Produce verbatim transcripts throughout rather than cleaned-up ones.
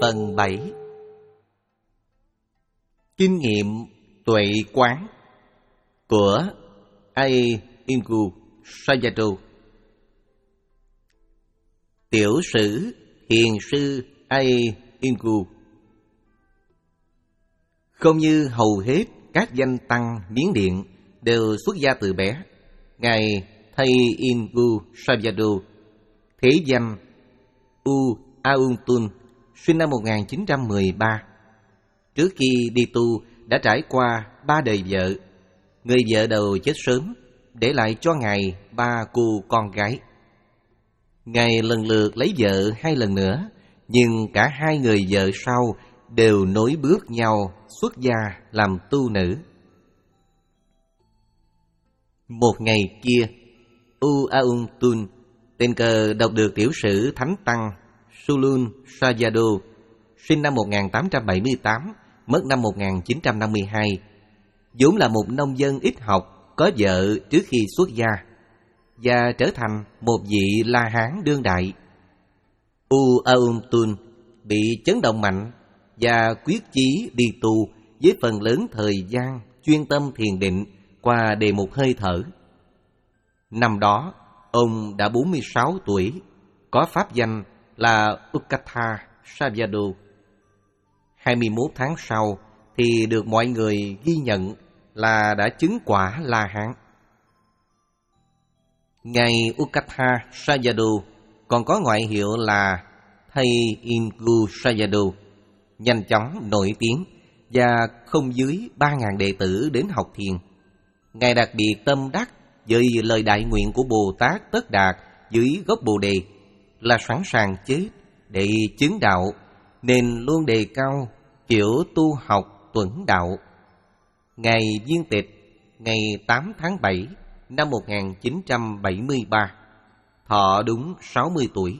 Phần bảy. Kinh nghiệm tuệ quán của Ayengu Sayadaw. Tiểu sử Hiền sư Ayengu. Không như hầu hết các danh tăng Miến Điện đều xuất gia từ bé, ngài Ayengu Sayadaw thế danh U Aung Tun, sinh năm một nghìn chín trăm mười ba. Trước khi đi tu đã trải qua ba đời vợ. Người vợ đầu chết sớm, để lại cho ngài ba cô con gái. Ngài lần lượt lấy vợ hai lần nữa, nhưng cả hai người vợ sau đều nối bước nhau xuất gia làm tu nữ. Một ngày kia, U Aung Tun tình cờ đọc được tiểu sử Thánh Tăng Sulun Sayadaw, sinh năm một nghìn tám trăm bảy mươi tám, mất năm một nghìn chín trăm năm mươi hai, vốn là một nông dân ít học, có vợ trước khi xuất gia, và trở thành một vị La Hán đương đại. U Aung Tun bị chấn động mạnh và quyết chí đi tu với phần lớn thời gian chuyên tâm thiền định qua đề mục hơi thở. Năm đó, ông đã bốn mươi sáu tuổi, có pháp danh là Ukatha Sayadaw. hai mươi mốt tháng sau thì được mọi người ghi nhận là đã chứng quả La Hán. Ngài Ukatha Sayadaw còn có ngoại hiệu là Ayengu Sayadaw, nhanh chóng nổi tiếng và không dưới ba nghìn đệ tử đến học thiền. Ngài đặc biệt tâm đắc với lời đại nguyện của Bồ Tát Tất Đạt dưới gốc Bồ Đề là sẵn sàng chết để chứng đạo, nên luôn đề cao kiểu tu học tuẫn đạo. Ngày viên tịch ngày tám tháng bảy năm một nghìn chín trăm bảy mươi ba, thọ đúng sáu mươi tuổi.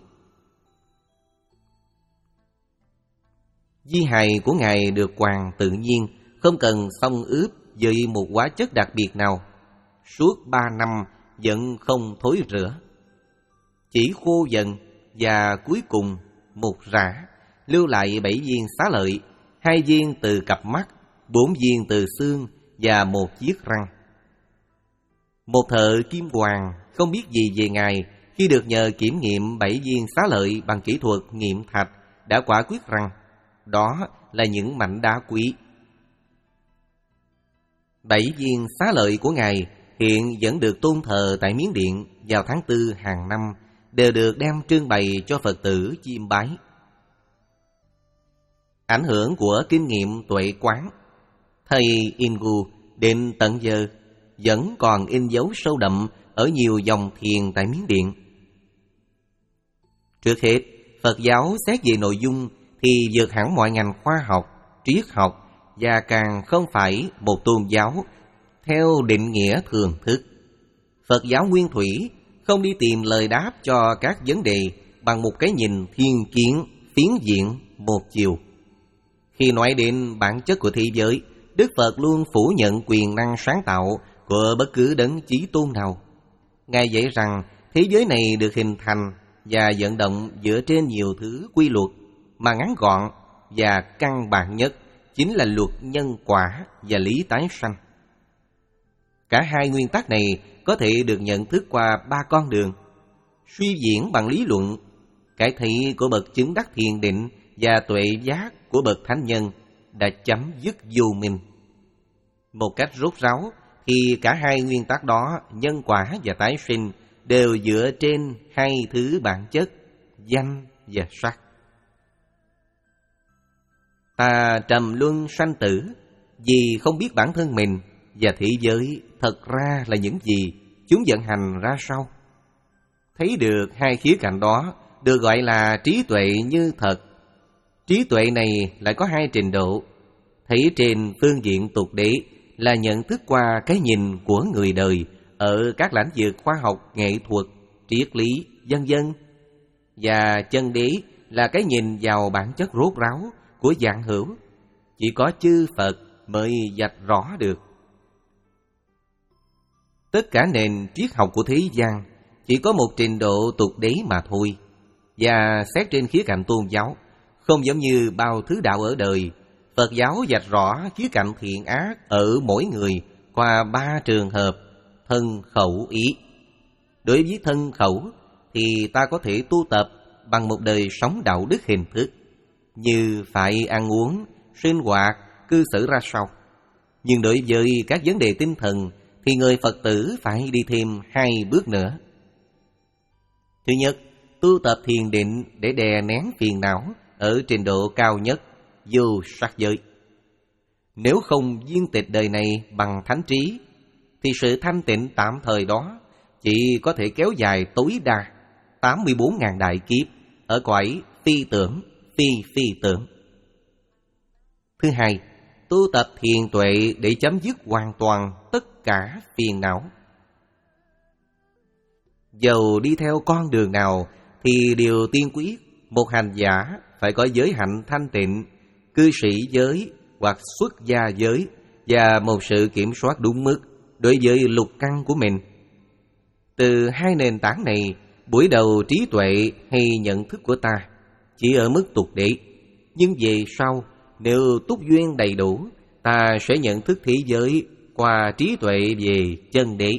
Di hài của Ngài được quàng tự nhiên, không cần xông ướp với một hóa chất đặc biệt nào. Suốt ba năm vẫn không thối rữa, chỉ khô dần, và cuối cùng một rã lưu lại bảy viên xá lợi, hai viên từ cặp mắt, bốn viên từ xương và một chiếc răng. Một thợ kim hoàn không biết gì về Ngài, khi được nhờ kiểm nghiệm bảy viên xá lợi bằng kỹ thuật nghiệm thạch, đã quả quyết rằng đó là những mảnh đá quý. Bảy viên xá lợi của Ngài hiện vẫn được tôn thờ tại Miến Điện vào tháng tư hàng năm, đều được đem trưng bày cho Phật tử chiêm bái. Ảnh hưởng của kinh nghiệm tuệ quán, thầy Ayengu đến tận giờ vẫn còn in dấu sâu đậm ở nhiều dòng thiền tại Miến Điện. Trước hết, Phật giáo xét về nội dung thì vượt hẳn mọi ngành khoa học, triết học, và càng không phải một tôn giáo theo định nghĩa thường thức. Phật giáo nguyên thủy không đi tìm lời đáp cho các vấn đề bằng một cái nhìn thiên kiến, phiến diện, một chiều. Khi nói đến bản chất của thế giới, Đức Phật luôn phủ nhận quyền năng sáng tạo của bất cứ đấng chí tôn nào. Ngài dạy rằng thế giới này được hình thành và vận động dựa trên nhiều thứ quy luật, mà ngắn gọn và căn bản nhất chính là luật nhân quả và lý tái sanh. Cả hai nguyên tắc này có thể được nhận thức qua ba con đường: suy diễn bằng lý luận, cái thấy của bậc chứng đắc thiền định, và tuệ giác của bậc thánh nhân đã chấm dứt vô minh. Một cách rốt ráo thì cả hai nguyên tắc đó, nhân quả và tái sinh, đều dựa trên hai thứ bản chất, danh và sắc. Ta trầm luân sanh tử vì không biết bản thân mình và thế giới thật ra là những gì, chúng vận hành ra sao. Thấy được hai khía cạnh đó được gọi là trí tuệ như thật. Trí tuệ này lại có hai trình độ. Thấy trên phương diện tục đế là nhận thức qua cái nhìn của người đời ở các lĩnh vực khoa học, nghệ thuật, triết lý, vân vân. Và chân đế là cái nhìn vào bản chất rốt ráo của vạn hữu, chỉ có chư Phật mới vạch rõ được. Tất cả nền triết học của thế gian chỉ có một trình độ tục đế mà thôi. Và xét trên khía cạnh tôn giáo, Không giống như bao thứ đạo ở đời, Phật giáo vạch rõ khía cạnh thiện ác ở mỗi người qua ba trường hợp thân khẩu ý. Đối với thân khẩu thì ta có thể tu tập bằng một đời sống đạo đức hình thức, như phải ăn uống, sinh hoạt, cư xử ra sao. Nhưng đối với các vấn đề tinh thần thì người Phật tử phải đi thêm hai bước nữa. Thứ nhất, tu tập thiền định để đè nén phiền não ở trình độ cao nhất, vô sắc giới. Nếu không viên tịch đời này bằng thánh trí, thì sự thanh tịnh tạm thời đó chỉ có thể kéo dài tối đa tám mươi bốn nghìn đại kiếp ở cõi phi tưởng, phi phi tưởng. Thứ hai, tu tập thiền tuệ để chấm dứt hoàn toàn tất cả phiền não. Dầu đi theo con đường nào thì điều tiên quyết một hành giả phải có giới hạnh thanh tịnh, cư sĩ giới hoặc xuất gia giới, và một sự kiểm soát đúng mức đối với lục căn của mình. Từ hai nền tảng này, buổi đầu trí tuệ hay nhận thức của ta chỉ ở mức tục đế, nhưng về sau nếu túc duyên đầy đủ, ta sẽ nhận thức thế giới qua trí tuệ về chân đế.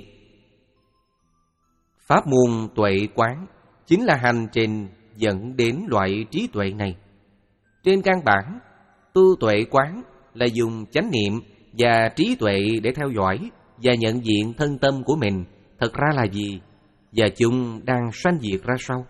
Pháp môn tuệ quán chính là hành trình dẫn đến loại trí tuệ này. Trên căn bản, tu tuệ quán là dùng chánh niệm và trí tuệ để theo dõi và nhận diện thân tâm của mình thật ra là gì và chúng đang sanh diệt ra sao.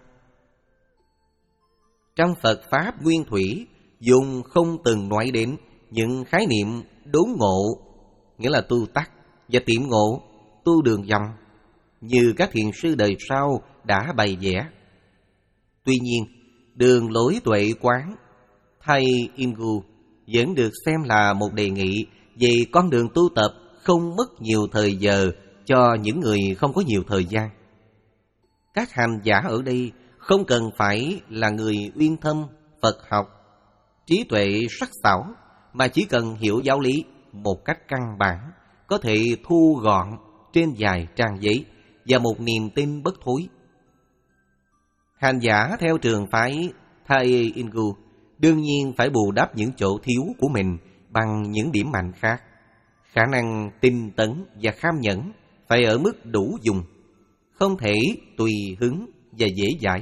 Trong Phật Pháp Nguyên Thủy dùng không từng nói đến những khái niệm đốn ngộ, nghĩa là tu tắc, và tiệm ngộ, tu đường vòng, như các thiền sư đời sau đã bày vẽ. Tuy nhiên, đường lối tuệ quán Thầy Ingu vẫn được xem là một đề nghị về con đường tu tập không mất nhiều thời giờ cho những người không có nhiều thời gian. Các hành giả ở đây không cần phải là người uyên thâm Phật học, trí tuệ sắc sảo, mà chỉ cần hiểu giáo lý một cách căn bản, có thể thu gọn trên vài trang giấy và một niềm tin bất thối. Hành giả theo trường phái Thầy Ingu đương nhiên phải bù đắp những chỗ thiếu của mình bằng những điểm mạnh khác. Khả năng tinh tấn và kham nhẫn phải ở mức đủ dùng, không thể tùy hứng và dễ dãi.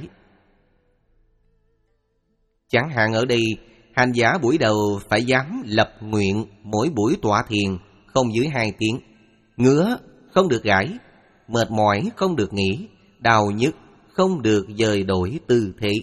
Chẳng hạn ở đây, hành giả buổi đầu phải dám lập nguyện mỗi buổi tọa thiền không dưới hai tiếng, ngứa không được gãi, mệt mỏi không được nghỉ, đau nhức không được dời đổi tư thế.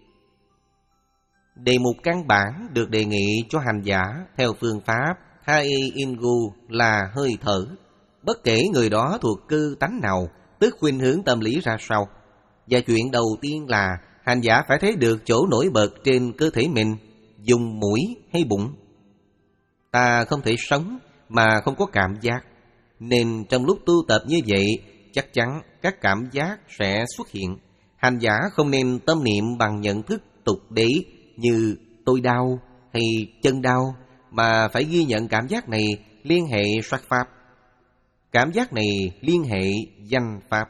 Đề mục căn bản được đề nghị cho hành giả theo phương pháp Thai Ingu là hơi thở, bất kể người đó thuộc cư tánh nào, tức khuynh hướng tâm lý ra sao. Và chuyện đầu tiên là hành giả phải thấy được chỗ nổi bật trên cơ thể mình, dùng mũi hay bụng. Ta không thể sống mà không có cảm giác, nên trong lúc tu tập như vậy, chắc chắn các cảm giác sẽ xuất hiện. Hành giả không nên tâm niệm bằng nhận thức tục đế như tôi đau hay chân đau, mà phải ghi nhận cảm giác này liên hệ sắc pháp, cảm giác này liên hệ danh pháp.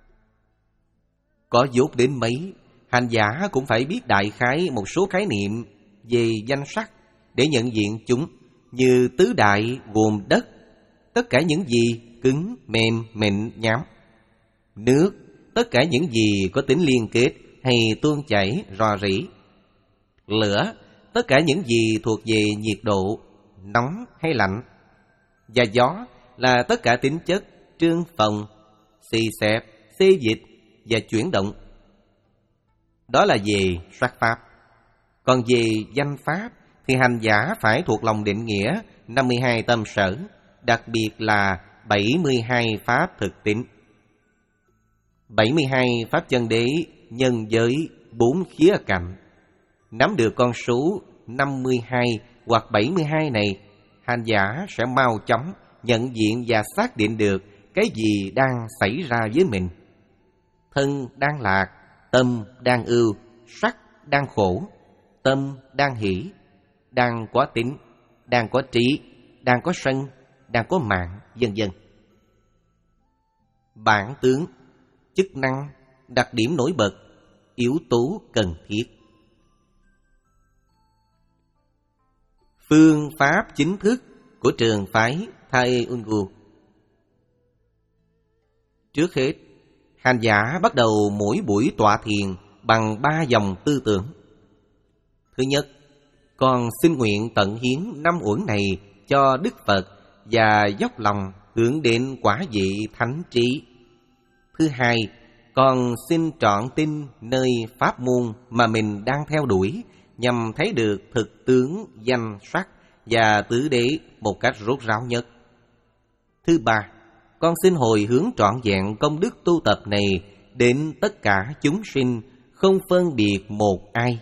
Có dốt đến mấy, hành giả cũng phải biết đại khái một số khái niệm về danh sắc để nhận diện chúng, như tứ đại gồm đất, tất cả những gì cứng, mềm, mịn, nhám; nước, tất cả những gì có tính liên kết hay tuôn chảy, rò rỉ; lửa, tất cả những gì thuộc về nhiệt độ, nóng hay lạnh; và gió là tất cả tính chất trương phồng, xì xẹp, xê dịch và chuyển động. Đó là về sắc pháp. Còn về danh pháp thì hành giả phải thuộc lòng định nghĩa năm mươi hai tâm sở, đặc biệt là bảy mươi hai pháp thực tính. bảy mươi hai pháp chân đế nhân với bốn khía cạnh. Nắm được con số năm mươi hai hoặc bảy mươi hai này, hành giả sẽ mau chóng nhận diện và xác định được cái gì đang xảy ra với mình. Thân đang lạc, tâm đang ưu, sắc đang khổ, tâm đang hỷ, đang có tính, đang có trí, đang có sân, đang có mạng, vân vân. Bản tướng, chức năng, đặc điểm nổi bật, yếu tố cần thiết. phương pháp chính thức của trường phái Thai Ungu. Trước hết, hành giả bắt đầu mỗi buổi tọa thiền bằng ba dòng tư tưởng. Thứ nhất, con xin nguyện tận hiến năm uẩn này cho Đức Phật và dốc lòng hướng đến quả vị thánh trí. Thứ hai, con xin trọn tin nơi pháp môn mà mình đang theo đuổi nhằm thấy được thực tướng, danh sắc và tứ đế một cách rốt ráo nhất. Thứ ba, con xin hồi hướng trọn vẹn công đức tu tập này đến tất cả chúng sinh, không phân biệt một ai.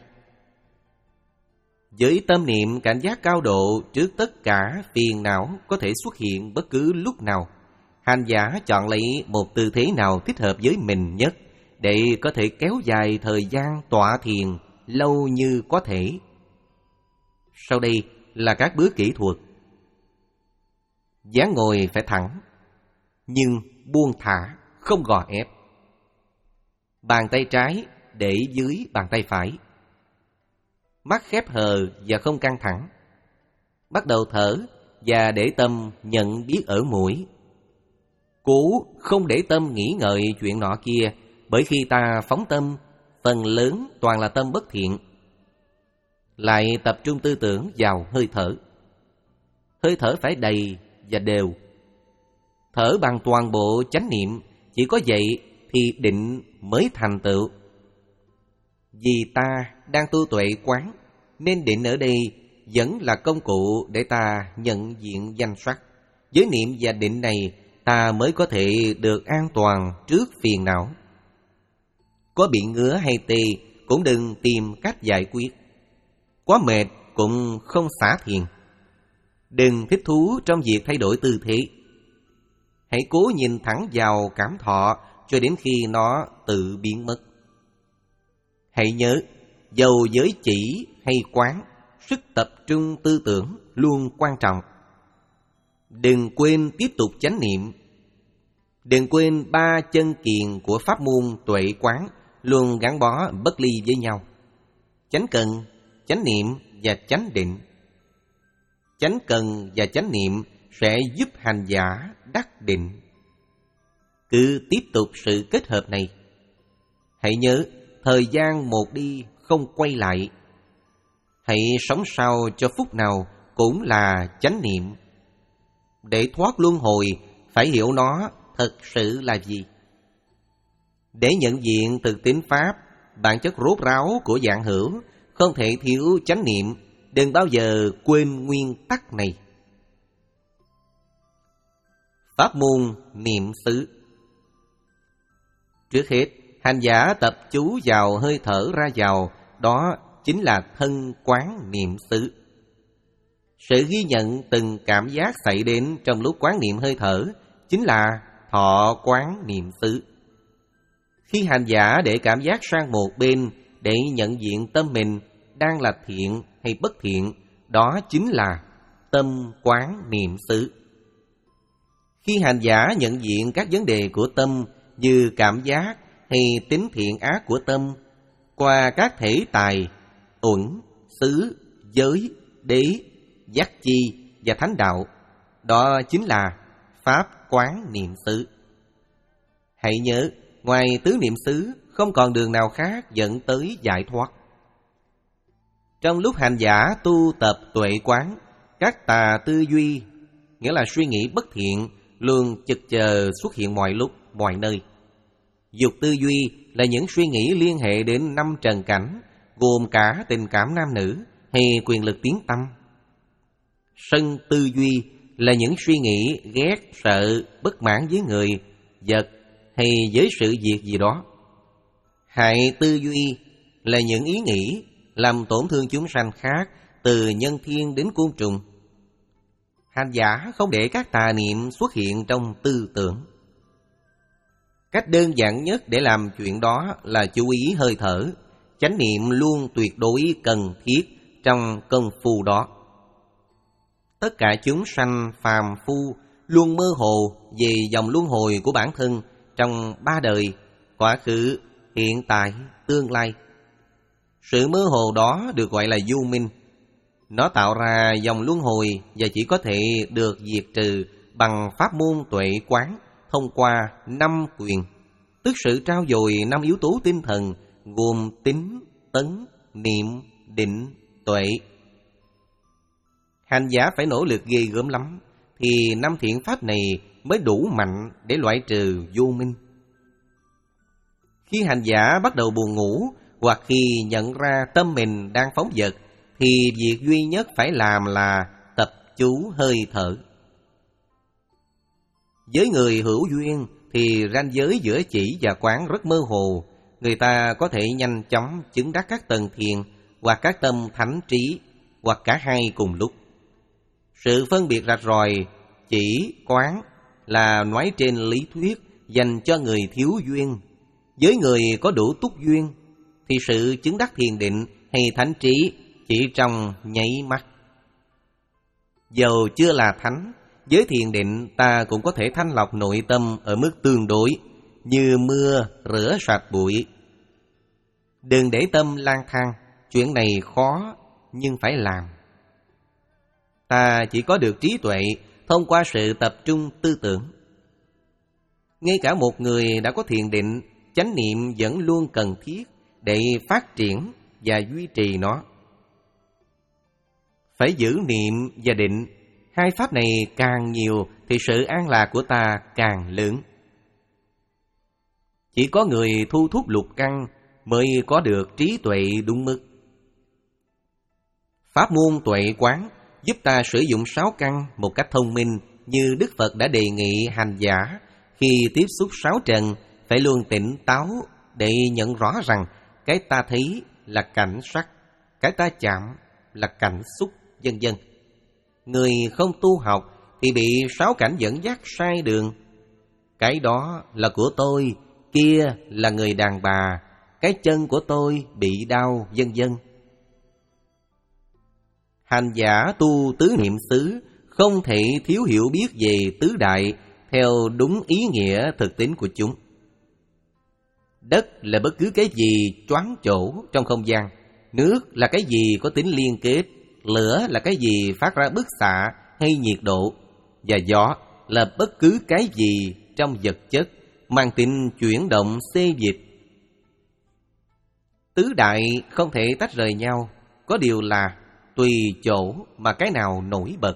Với tâm niệm cảnh giác cao độ trước tất cả phiền não có thể xuất hiện bất cứ lúc nào, hành giả chọn lấy một tư thế nào thích hợp với mình nhất để có thể kéo dài thời gian tọa thiền lâu như có thể. Sau đây là các bước kỹ thuật. Dáng ngồi phải thẳng, nhưng buông thả, không gò ép. Bàn tay trái để dưới bàn tay phải. Mắt khép hờ và không căng thẳng. Bắt đầu thở và để tâm nhận biết ở mũi. Cố không để tâm nghĩ ngợi chuyện nọ kia, bởi khi ta phóng tâm, phần lớn toàn là tâm bất thiện. Lại tập trung tư tưởng vào hơi thở. Hơi thở phải đầy và đều. Thở bằng toàn bộ chánh niệm, chỉ có vậy thì định mới thành tựu. Vì ta đang tu tuệ quán, nên định ở đây vẫn là công cụ để ta nhận diện danh sắc. Với niệm và định này, ta mới có thể được an toàn trước phiền não. Có bị ngứa hay tê cũng đừng tìm cách giải quyết. Quá mệt cũng không xả thiền. Đừng thích thú trong việc thay đổi tư thế. Hãy cố nhìn thẳng vào cảm thọ cho đến khi nó tự biến mất. Hãy nhớ, dầu giới chỉ hay quán, sức tập trung tư tưởng luôn quan trọng. Đừng quên tiếp tục chánh niệm. Đừng quên ba chân kiền của pháp môn tuệ quán luôn gắn bó bất ly với nhau: chánh cần, chánh niệm và chánh định. Chánh cần và chánh niệm sẽ giúp hành giả đắc định. Cứ tiếp tục sự kết hợp này. Hãy nhớ, thời gian một đi không quay lại. Hãy sống sao cho phút nào cũng là chánh niệm. Để thoát luân hồi, phải hiểu nó thật sự là gì. Để nhận diện thực tín pháp, bản chất rốt ráo của dạng hữu, không thể thiếu chánh niệm. Đừng bao giờ quên nguyên tắc này. Pháp môn niệm xứ. Trước hết, hành giả tập chú vào hơi thở ra vào, đó chính là thân quán niệm xứ. Sự ghi nhận từng cảm giác xảy đến trong lúc quán niệm hơi thở chính là thọ quán niệm xứ. Khi hành giả để cảm giác sang một bên để nhận diện tâm mình đang là thiện hay bất thiện, đó chính là tâm quán niệm xứ. Khi hành giả nhận diện các vấn đề của tâm như cảm giác hay tính thiện ác của tâm qua các thể tài, uẩn, xứ, giới, đế, giác chi và thánh đạo, đó chính là pháp quán niệm xứ. Hãy nhớ, ngoài tứ niệm xứ không còn đường nào khác dẫn tới giải thoát. Trong lúc hành giả tu tập tuệ quán, các tà tư duy, nghĩa là suy nghĩ bất thiện, luôn chực chờ xuất hiện mọi lúc, mọi nơi. Dục tư duy là những suy nghĩ liên hệ đến năm trần cảnh, gồm cả tình cảm nam nữ hay quyền lực tiếng tăm. Sân tư duy là những suy nghĩ ghét, sợ, bất mãn với người, vật hay với sự việc gì đó. Hại tư duy là những ý nghĩ làm tổn thương chúng sanh khác, từ nhân thiên đến côn trùng. Hành giả không để các tà niệm xuất hiện trong tư tưởng. Cách đơn giản nhất để làm chuyện đó là chú ý hơi thở. Chánh niệm luôn tuyệt đối cần thiết trong công phu đó. Tất cả chúng sanh phàm phu luôn mơ hồ về dòng luân hồi của bản thân trong ba đời: quá khứ, hiện tại, tương lai. Sự mơ hồ đó được gọi là vô minh. Nó tạo ra dòng luân hồi và chỉ có thể được diệt trừ bằng pháp môn tuệ quán thông qua năm quyền, tức sự trao dồi năm yếu tố tinh thần gồm tín, tấn, niệm, định, tuệ. Hành giả phải nỗ lực ghê gớm lắm thì năm thiện pháp này mới đủ mạnh để loại trừ vô minh. Khi hành giả bắt đầu buồn ngủ hoặc khi nhận ra tâm mình đang phóng dật thì việc duy nhất phải làm là tập chú hơi thở. Với người hữu duyên thì ranh giới giữa chỉ và quán rất mơ hồ. Người ta có thể nhanh chóng chứng đắc các tầng thiền hoặc các tâm thánh trí hoặc cả hai cùng lúc. Sự phân biệt rạch ròi chỉ quán là nói trên lý thuyết dành cho người thiếu duyên. Với người có đủ túc duyên thì sự chứng đắc thiền định hay thánh trí chỉ trong nháy mắt. Dầu chưa là thánh, với thiền định ta cũng có thể thanh lọc nội tâm ở mức tương đối, như mưa rửa sạch bụi. Đừng để tâm lang thang, chuyện này khó nhưng phải làm. Ta chỉ có được trí tuệ thông qua sự tập trung tư tưởng. Ngay cả một người đã có thiền định, chánh niệm vẫn luôn cần thiết để phát triển và duy trì nó. Phải giữ niệm và định, hai pháp này càng nhiều thì sự an lạc của ta càng lớn. Chỉ có người thu thúc lục căn mới có được trí tuệ đúng mức. Pháp môn tuệ quán giúp ta sử dụng sáu căn một cách thông minh, như Đức Phật đã đề nghị hành giả khi tiếp xúc sáu trần phải luôn tỉnh táo để nhận rõ rằng cái ta thấy là cảnh sắc, cái ta chạm là cảnh xúc, vân vân. Người không tu học thì bị sáu cảnh dẫn dắt sai đường. Cái đó là của tôi, kia là người đàn bà, cái chân của tôi bị đau, vân vân. Hành giả tu tứ niệm xứ không thể thiếu hiểu biết về tứ đại theo đúng ý nghĩa thực tính của chúng. Đất là bất cứ cái gì choáng chỗ trong không gian. Nước là cái gì có tính liên kết. Lửa là cái gì phát ra bức xạ hay nhiệt độ. Và gió là bất cứ cái gì trong vật chất mang tính chuyển động xê dịch. Tứ đại không thể tách rời nhau, có điều là tùy chỗ mà cái nào nổi bật.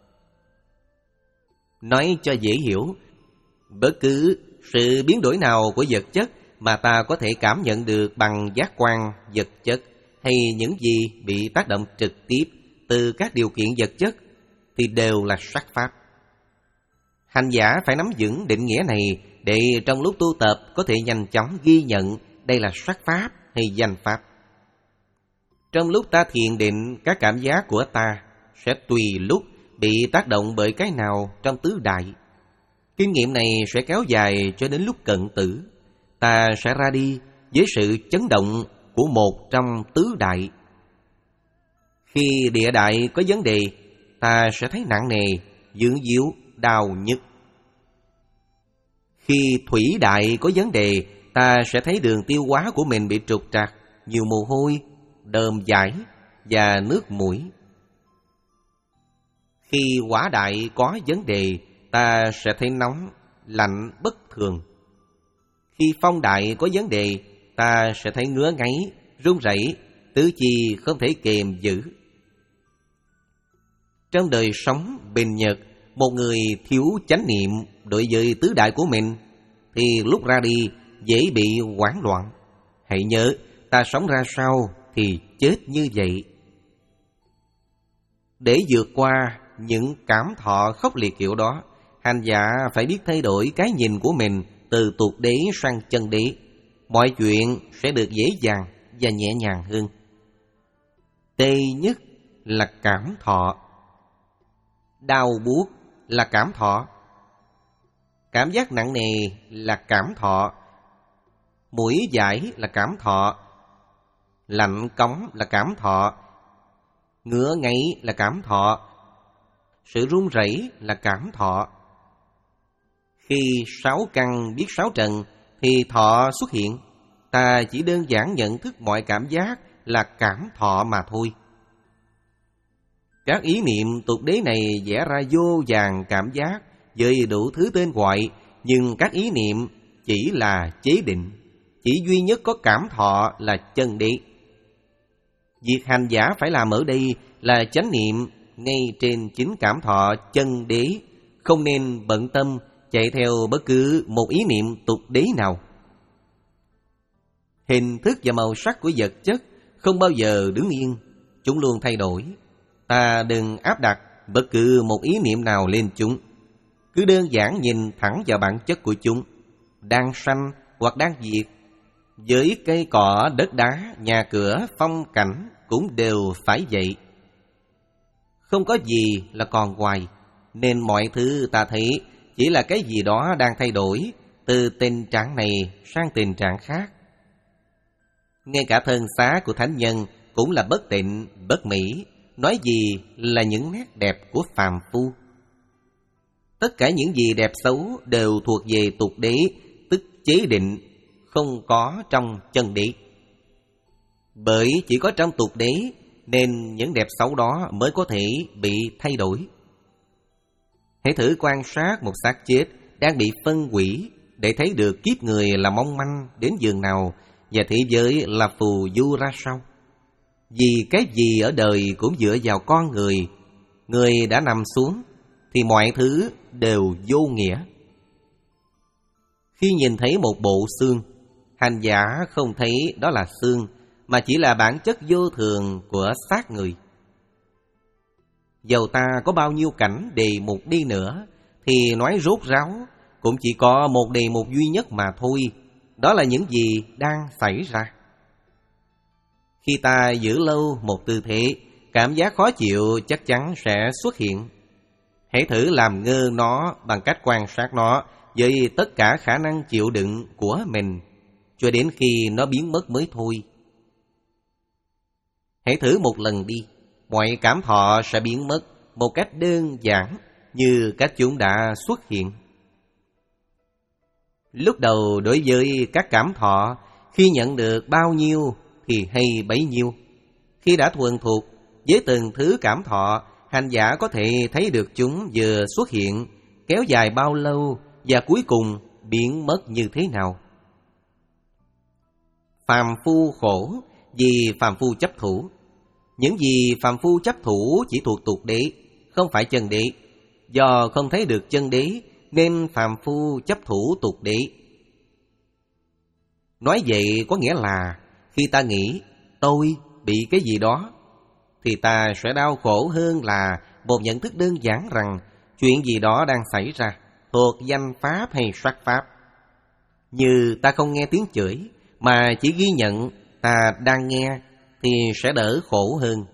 Nói cho dễ hiểu, bất cứ sự biến đổi nào của vật chất mà ta có thể cảm nhận được bằng giác quan vật chất hay những gì bị tác động trực tiếp từ các điều kiện vật chất thì đều là sắc pháp. Hành giả phải nắm vững định nghĩa này để trong lúc tu tập có thể nhanh chóng ghi nhận đây là sắc pháp hay danh pháp. Trong lúc ta thiền định, các cảm giác của ta sẽ tùy lúc bị tác động bởi cái nào trong tứ đại. Kinh nghiệm này sẽ kéo dài cho đến lúc cận tử. Ta sẽ ra đi với sự chấn động của một trong tứ đại. Khi địa đại có vấn đề, ta sẽ thấy nặng nề, vướng víu, đau nhức. Khi thủy đại có vấn đề, ta sẽ thấy đường tiêu hóa của mình bị trục trặc, nhiều mồ hôi, đờm dãi và nước mũi. Khi hỏa đại có vấn đề, ta sẽ thấy nóng, lạnh bất thường. Khi phong đại có vấn đề, ta sẽ thấy ngứa ngáy, run rẩy, tứ chi không thể kiềm giữ. Trong đời sống bình nhật, một người thiếu chánh niệm đối với tứ đại của mình thì lúc ra đi dễ bị hoảng loạn. Hãy nhớ, ta sống ra sao thì chết như vậy. Để vượt qua những cảm thọ khốc liệt kiểu đó, hành giả phải biết thay đổi cái nhìn của mình từ tục đế sang chân đế. Mọi chuyện sẽ được dễ dàng và nhẹ nhàng hơn. Tệ nhất là cảm thọ. Đau buốt là cảm thọ. Cảm giác nặng nề là cảm thọ. Mũi dãi là cảm thọ. Lạnh cống là cảm thọ. Ngứa ngáy là cảm thọ. Sự run rẩy là cảm thọ. Khi sáu căn biết sáu trần thì thọ xuất hiện. Ta chỉ đơn giản nhận thức mọi cảm giác là cảm thọ mà thôi. Các ý niệm tục đế này vẽ ra vô vàn cảm giác với đủ thứ tên gọi, nhưng các ý niệm chỉ là chế định, chỉ duy nhất có cảm thọ là chân đế. Việc hành giả phải làm ở đây là chánh niệm ngay trên chính cảm thọ chân đế, không nên bận tâm chạy theo bất cứ một ý niệm tục đế nào. Hình thức và màu sắc của vật chất không bao giờ đứng yên, chúng luôn thay đổi. Ta đừng áp đặt bất cứ một ý niệm nào lên chúng. Cứ đơn giản nhìn thẳng vào bản chất của chúng, đang sanh hoặc đang diệt. Với cây cỏ, đất đá, nhà cửa, phong cảnh cũng đều phải vậy. Không có gì là còn hoài, nên mọi thứ ta thấy chỉ là cái gì đó đang thay đổi từ tình trạng này sang tình trạng khác. Ngay cả thân xác của thánh nhân cũng là bất tịnh, bất mỹ, nói gì là những nét đẹp của phàm phu. Tất cả những gì đẹp xấu đều thuộc về tục đế, tức chế định, không có trong chân đế. Bởi chỉ có trong tục đế nên những đẹp xấu đó mới có thể bị thay đổi. Hãy thử quan sát một xác chết đang bị phân hủy để thấy được kiếp người là mong manh đến giường nào và thế giới là phù du ra sao. Vì cái gì ở đời cũng dựa vào con người. Người đã nằm xuống thì mọi thứ đều vô nghĩa. Khi nhìn thấy một bộ xương, hành giả không thấy đó là xương, mà chỉ là bản chất vô thường của xác người. Dầu ta có bao nhiêu cảnh đề mục đi nữa thì nói rốt ráo cũng chỉ có một đề mục duy nhất mà thôi. Đó là những gì đang xảy ra. Khi ta giữ lâu một tư thế, cảm giác khó chịu chắc chắn sẽ xuất hiện. Hãy thử làm ngơ nó bằng cách quan sát nó với tất cả khả năng chịu đựng của mình, cho đến khi nó biến mất mới thôi. Hãy thử một lần đi, mọi cảm thọ sẽ biến mất một cách đơn giản như cách chúng đã xuất hiện. Lúc đầu đối với các cảm thọ, khi nhận được bao nhiêu thì hay bấy nhiêu. Khi đã thuần thục với từng thứ cảm thọ, hành giả có thể thấy được chúng vừa xuất hiện, kéo dài bao lâu và cuối cùng biến mất như thế nào. Phàm phu khổ vì phàm phu chấp thủ. Những gì phàm phu chấp thủ chỉ thuộc tục đế, không phải chân đế. Do không thấy được chân đế nên phàm phu chấp thủ tục đế. Nói vậy có nghĩa là khi ta nghĩ tôi bị cái gì đó thì ta sẽ đau khổ hơn là một nhận thức đơn giản rằng chuyện gì đó đang xảy ra thuộc danh pháp hay sắc pháp. Như ta không nghe tiếng chửi mà chỉ ghi nhận ta đang nghe thì sẽ đỡ khổ hơn.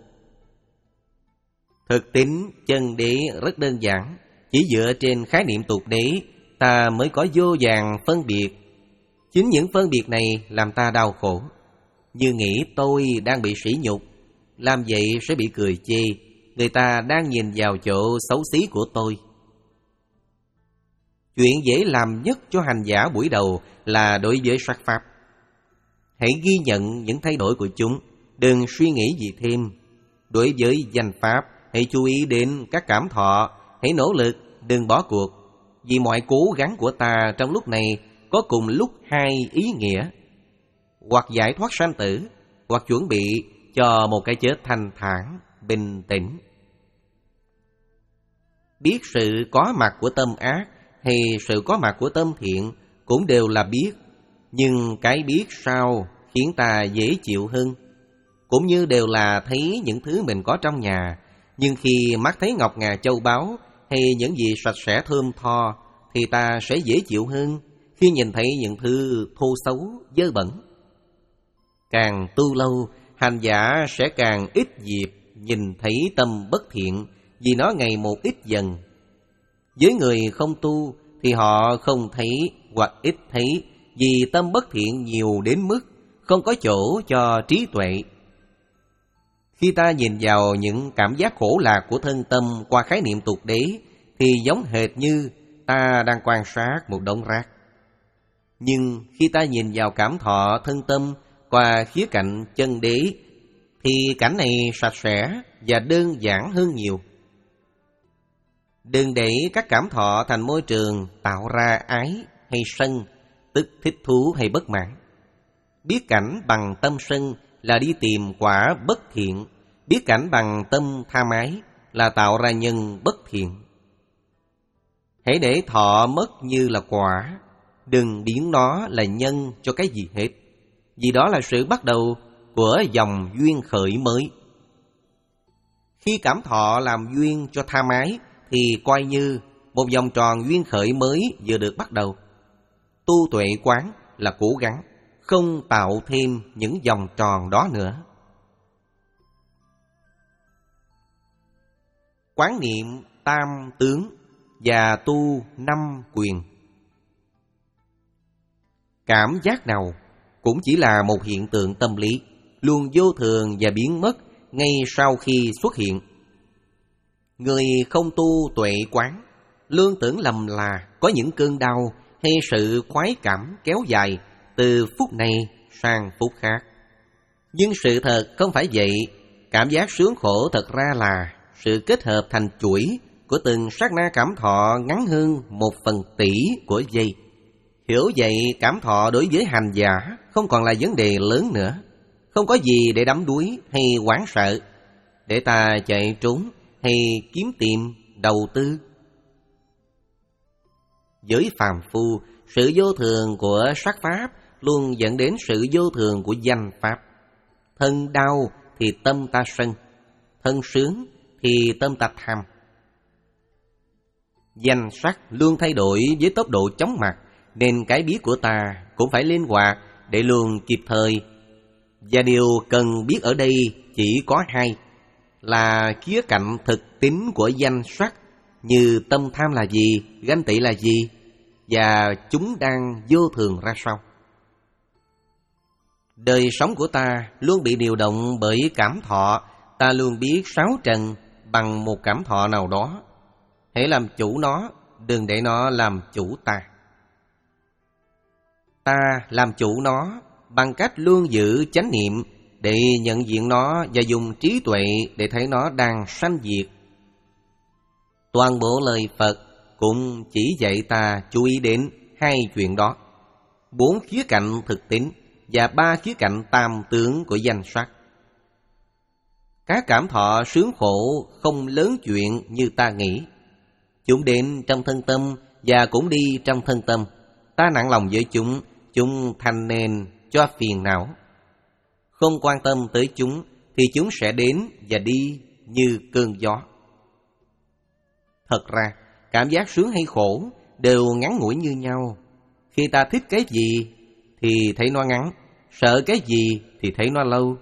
Thực tính chân đế rất đơn giản, chỉ dựa trên khái niệm tục đế ta mới có vô vàn phân biệt. Chính những phân biệt này làm ta đau khổ. Như nghĩ tôi đang bị sỉ nhục, làm vậy sẽ bị cười chê, người ta đang nhìn vào chỗ xấu xí của tôi. Chuyện dễ làm nhất cho hành giả buổi đầu là đối với sắc pháp. Hãy ghi nhận những thay đổi của chúng, đừng suy nghĩ gì thêm. Đối với danh pháp, hãy chú ý đến các cảm thọ, hãy nỗ lực, đừng bỏ cuộc. Vì mọi cố gắng của ta trong lúc này có cùng lúc hai ý nghĩa: hoặc giải thoát sanh tử, hoặc chuẩn bị cho một cái chết thanh thản, bình tĩnh. Biết sự có mặt của tâm ác hay sự có mặt của tâm thiện cũng đều là biết, nhưng cái biết sao khiến ta dễ chịu hơn. Cũng như đều là thấy những thứ mình có trong nhà, nhưng khi mắt thấy ngọc ngà châu báu hay những gì sạch sẽ thơm tho thì ta sẽ dễ chịu hơn khi nhìn thấy những thứ thô xấu, dơ bẩn. Càng tu lâu, hành giả sẽ càng ít dịp nhìn thấy tâm bất thiện, vì nó ngày một ít dần. Với người không tu thì họ không thấy hoặc ít thấy, vì tâm bất thiện nhiều đến mức không có chỗ cho trí tuệ. Khi ta nhìn vào những cảm giác khổ lạc của thân tâm qua khái niệm tục đế thì giống hệt như ta đang quan sát một đống rác. Nhưng khi ta nhìn vào cảm thọ thân tâm qua khía cạnh chân đế thì cảnh này sạch sẽ và đơn giản hơn nhiều. Đừng để các cảm thọ thành môi trường tạo ra ái hay sân, tức thích thú hay bất mãn. Biết cảnh bằng tâm sân là đi tìm quả bất thiện, biết cảnh bằng tâm tha mái là tạo ra nhân bất thiện. Hãy để thọ mất như là quả, đừng biến nó là nhân cho cái gì hết, vì đó là sự bắt đầu của dòng duyên khởi mới. Khi cảm thọ làm duyên cho tha mái thì coi như một vòng tròn duyên khởi mới vừa được bắt đầu. Tu tuệ quán là cố gắng không tạo thêm những vòng tròn đó nữa. Quán niệm tam tướng và tu năm quyền. Cảm giác nào cũng chỉ là một hiện tượng tâm lý, luôn vô thường và biến mất ngay sau khi xuất hiện. Người không tu tuệ quán luôn tưởng lầm là có những cơn đau hay sự khoái cảm kéo dài từ phút này sang phút khác. Nhưng sự thật không phải vậy. Cảm giác sướng khổ thật ra là sự kết hợp thành chuỗi của từng sát na cảm thọ ngắn hơn một phần tỷ của giây. Hiểu vậy, cảm thọ đối với hành giả không còn là vấn đề lớn nữa. Không có gì để đắm đuối hay hoảng sợ, để ta chạy trốn hay kiếm tìm, đầu tư. Với phàm phu, sự vô thường của sắc pháp luôn dẫn đến sự vô thường của danh pháp. Thân đau thì tâm ta sân, thân sướng thì tâm ta tham. Danh sắc luôn thay đổi với tốc độ chóng mặt, nên cái biết của ta cũng phải linh hoạt để luôn kịp thời. Và điều cần biết ở đây chỉ có hai, là khía cạnh thực tính của danh sắc, như tâm tham là gì, ganh tị là gì, và chúng đang vô thường ra sao. Đời sống của ta luôn bị điều động bởi cảm thọ. Ta luôn biết sáu trần bằng một cảm thọ nào đó. Hãy làm chủ nó, đừng để nó làm chủ ta. Ta làm chủ nó bằng cách luôn giữ chánh niệm để nhận diện nó và dùng trí tuệ để thấy nó đang sanh diệt. Toàn bộ lời Phật cũng chỉ dạy ta chú ý đến hai chuyện đó: bốn khía cạnh thực tính và ba khía cạnh tam tướng của danh sắc. Các cảm thọ sướng khổ không lớn chuyện như ta nghĩ. Chúng đến trong thân tâm và cũng đi trong thân tâm. Ta nặng lòng với chúng, chúng thành nền cho phiền não. Không quan tâm tới chúng thì chúng sẽ đến và đi như cơn gió. Thật ra, cảm giác sướng hay khổ đều ngắn ngủi như nhau. Khi ta thích cái gì thì thấy nó ngắn, sợ cái gì thì thấy nó lâu.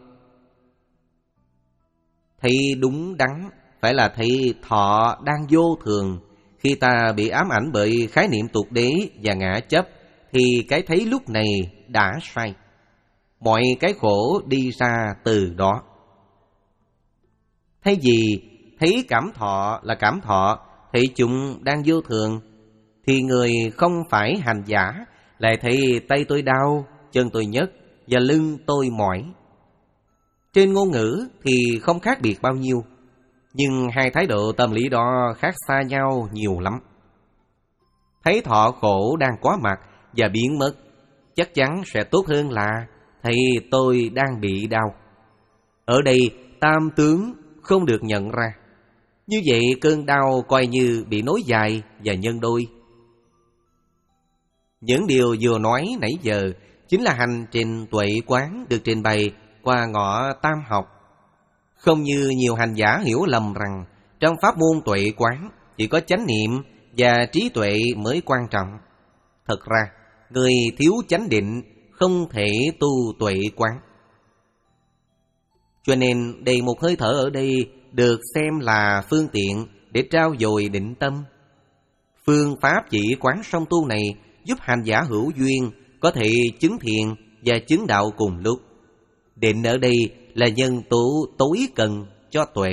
Thấy đúng đắn phải là thấy thọ đang vô thường. Khi ta bị ám ảnh bởi khái niệm tục đế và ngã chấp thì cái thấy lúc này đã sai. Mọi cái khổ đi ra từ đó. Thay vì thấy cảm thọ là cảm thọ, thấy chúng đang vô thường, thì người không phải hành giả lại thấy tay tôi đau, chân tôi nhức và lưng tôi mỏi. Trên ngôn ngữ thì không khác biệt bao nhiêu, nhưng hai thái độ tâm lý đó khác xa nhau nhiều lắm. Thấy thọ khổ đang có mặt và biến mất chắc chắn sẽ tốt hơn là thấy tôi đang bị đau. Ở đây tam tướng không được nhận ra. Như vậy cơn đau coi như bị nối dài và nhân đôi. Những điều vừa nói nãy giờ chính là hành trình tuệ quán được trình bày qua ngõ tam học. Không như nhiều hành giả hiểu lầm rằng trong pháp môn tuệ quán chỉ có chánh niệm và trí tuệ mới quan trọng. Thật ra, người thiếu chánh định không thể tu tuệ quán. Cho nên đề một hơi thở ở đây được xem là phương tiện để trao dồi định tâm. Phương pháp chỉ quán song tu này giúp hành giả hữu duyên có thể chứng thiền và chứng đạo cùng lúc. Định ở đây là nhân tố tối cần cho tuệ.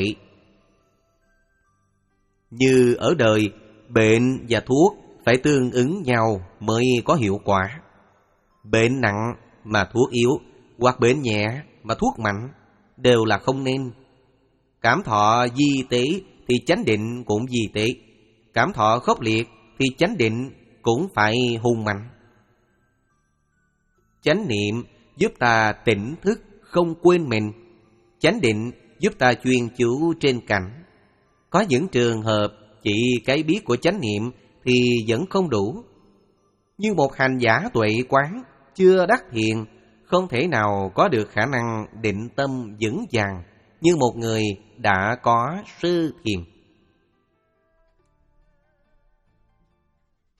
Như ở đời, bệnh và thuốc phải tương ứng nhau mới có hiệu quả. Bệnh nặng mà thuốc yếu, hoặc bệnh nhẹ mà thuốc mạnh, đều là không nên. Cảm thọ di tế thì chánh định cũng di tế. Cảm thọ khốc liệt thì chánh định cũng phải hung mạnh. Chánh niệm giúp ta tỉnh thức không quên mình. Chánh định giúp ta chuyên chú trên cảnh. Có những trường hợp chỉ cái biết của chánh niệm thì vẫn không đủ. Như một hành giả tuệ quán chưa đắc thiền, không thể nào có được khả năng định tâm vững vàng như một người đã có sơ thiền.